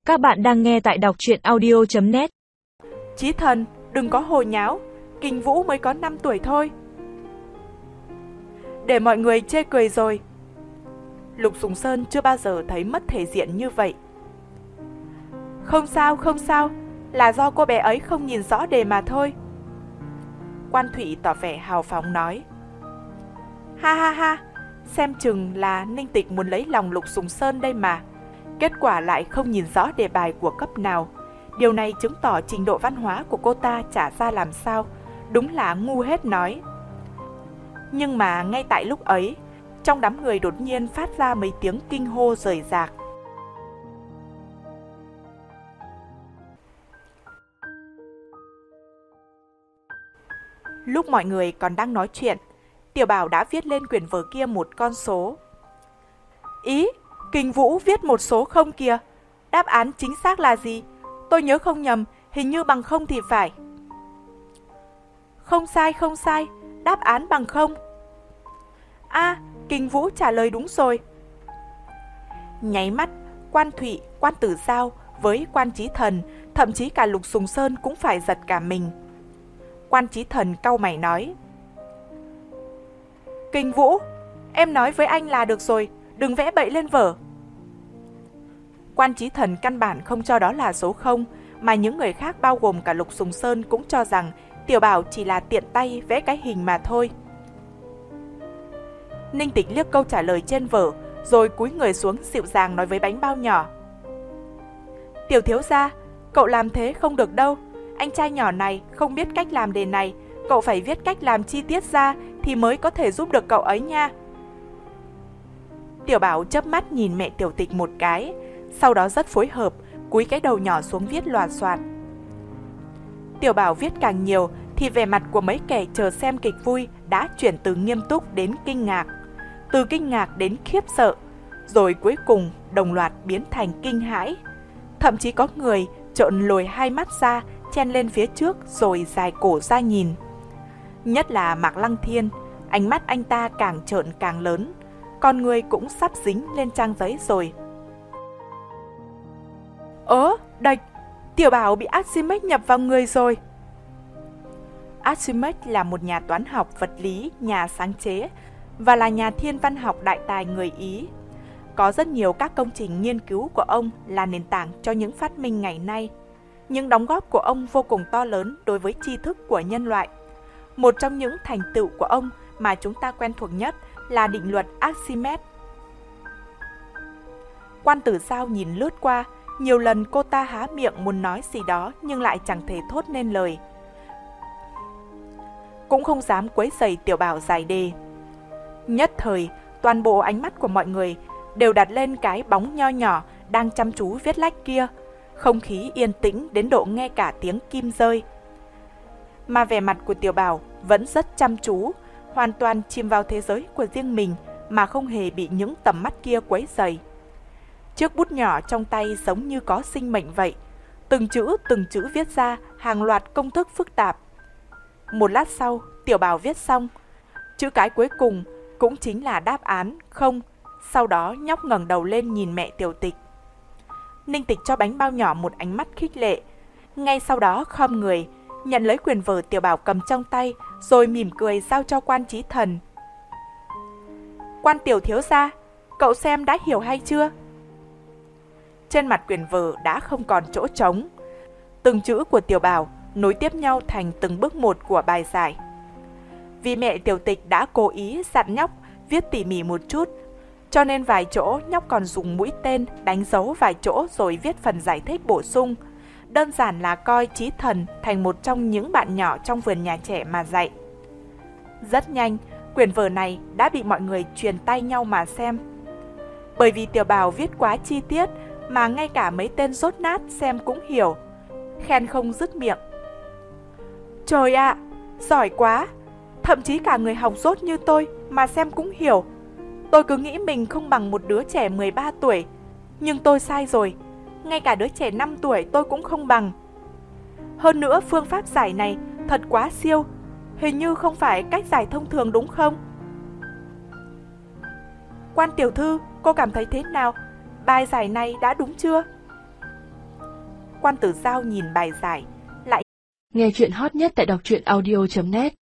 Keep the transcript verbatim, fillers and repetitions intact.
Các bạn đang nghe tại đọc truyện audio chấm net. Chí Thần, đừng có hồ nháo, Kình Vũ mới có năm tuổi thôi. Để mọi người chê cười rồi. Lục Sùng Sơn chưa bao giờ thấy mất thể diện như vậy. Không sao, không sao, là do cô bé ấy không nhìn rõ đề mà thôi. Quan Thụy tỏ vẻ hào phóng nói. Ha ha ha, xem chừng là Ninh Tịch muốn lấy lòng Lục Sùng Sơn đây mà. Kết quả lại không nhìn rõ đề bài của cấp nào. Điều này chứng tỏ trình độ văn hóa của cô ta chả ra làm sao. Đúng là ngu hết nói. Nhưng mà ngay tại lúc ấy, trong đám người đột nhiên phát ra mấy tiếng kinh hô rời rạc. Lúc mọi người còn đang nói chuyện, Tiểu Bảo đã viết lên quyển vở kia một con số. Ý, Kình Vũ viết một số không kìa. Đáp án chính xác là gì? Tôi nhớ không nhầm, hình như bằng không thì phải. Không sai, không sai, đáp án bằng không. À, Kình Vũ trả lời đúng rồi. Nháy mắt, Quan Thụy, Quan Tử Giao với Quan Chí Thần, thậm chí cả Lục Sùng Sơn cũng phải giật cả mình. Quan Chí Thần cau mày nói. Kình Vũ, em nói với anh là được rồi, đừng vẽ bậy lên vở. Quan Chí Thần căn bản không cho đó là số không, mà những người khác bao gồm cả Lục Sùng Sơn cũng cho rằng Tiểu Bảo chỉ là tiện tay vẽ cái hình mà thôi. Ninh Tịch liếc câu trả lời trên vở, rồi cúi người xuống dịu dàng nói với Bánh Bao nhỏ. Tiểu thiếu gia, cậu làm thế không được đâu. Anh trai nhỏ này không biết cách làm đề này, cậu phải viết cách làm chi tiết ra thì mới có thể giúp được cậu ấy nha. Tiểu Bảo chớp mắt nhìn mẹ Tiểu Tịch một cái, sau đó rất phối hợp, cúi cái đầu nhỏ xuống viết loạt soạt. Tiểu Bảo viết càng nhiều thì vẻ mặt của mấy kẻ chờ xem kịch vui đã chuyển từ nghiêm túc đến kinh ngạc, từ kinh ngạc đến khiếp sợ, rồi cuối cùng đồng loạt biến thành kinh hãi. Thậm chí có người trợn lồi hai mắt ra, chen lên phía trước rồi dài cổ ra nhìn. Nhất là Mạc Lăng Thiên, ánh mắt anh ta càng trợn càng lớn, con người cũng sắp dính lên trang giấy rồi. Ớ, đạch, Tiểu Bảo bị Archimedes nhập vào người rồi. Archimedes là một nhà toán học vật lý, nhà sáng chế và là nhà thiên văn học đại tài người Ý. Có rất nhiều các công trình nghiên cứu của ông là nền tảng cho những phát minh ngày nay. Những đóng góp của ông vô cùng to lớn đối với tri thức của nhân loại. Một trong những thành tựu của ông mà chúng ta quen thuộc nhất là định luật Archimedes. Quan Tử Giao nhìn lướt qua, nhiều lần cô ta há miệng muốn nói gì đó nhưng lại chẳng thể thốt nên lời. Cũng không dám quấy rầy Tiểu Bảo giải đề. Nhất thời, toàn bộ ánh mắt của mọi người đều đặt lên cái bóng nho nhỏ đang chăm chú viết lách kia. Không khí yên tĩnh đến độ nghe cả tiếng kim rơi. Mà vẻ mặt của Tiểu Bảo vẫn rất chăm chú, hoàn toàn chìm vào thế giới của riêng mình mà không hề bị những tầm mắt kia quấy rầy. Chiếc bút nhỏ trong tay giống như có sinh mệnh vậy, từng chữ từng chữ viết ra hàng loạt công thức phức tạp. Một lát sau, Tiểu Bảo viết xong, chữ cái cuối cùng cũng chính là đáp án không. Sau đó nhóc ngẩng đầu lên nhìn mẹ Tiểu Tịch. Ninh Tịch cho Bánh Bao nhỏ một ánh mắt khích lệ, ngay sau đó khom người nhận lấy quyển vở Tiểu Bảo cầm trong tay, rồi mỉm cười giao cho Quan Chí Thần. Quan tiểu thiếu gia, cậu xem đã hiểu hay chưa? Trên mặt quyển vở đã không còn chỗ trống. Từng chữ của Tiểu Bảo nối tiếp nhau thành từng bước một của bài giải. Vì mẹ Tiểu Tịch đã cố ý dặn nhóc viết tỉ mỉ một chút, cho nên vài chỗ nhóc còn dùng mũi tên đánh dấu vài chỗ rồi viết phần giải thích bổ sung. Đơn giản là coi Chí Thần thành một trong những bạn nhỏ trong vườn nhà trẻ mà dạy. Rất nhanh, quyển vở này đã bị mọi người truyền tay nhau mà xem. Bởi vì Tiểu Bảo viết quá chi tiết mà ngay cả mấy tên dốt nát xem cũng hiểu, khen không dứt miệng. Trời ạ, à, giỏi quá! Thậm chí cả người học dốt như tôi mà xem cũng hiểu. Tôi cứ nghĩ mình không bằng một đứa trẻ mười ba tuổi, nhưng tôi sai rồi. Ngay cả đứa trẻ năm tuổi tôi cũng không bằng. Hơn nữa phương pháp giải này thật quá siêu, hình như không phải cách giải thông thường đúng không? Quan tiểu thư, cô cảm thấy thế nào? Bài giải này đã đúng chưa? Quan Tử Giao nhìn bài giải, lại nghe chuyện hot nhất tại đọc truyện audio chấm net.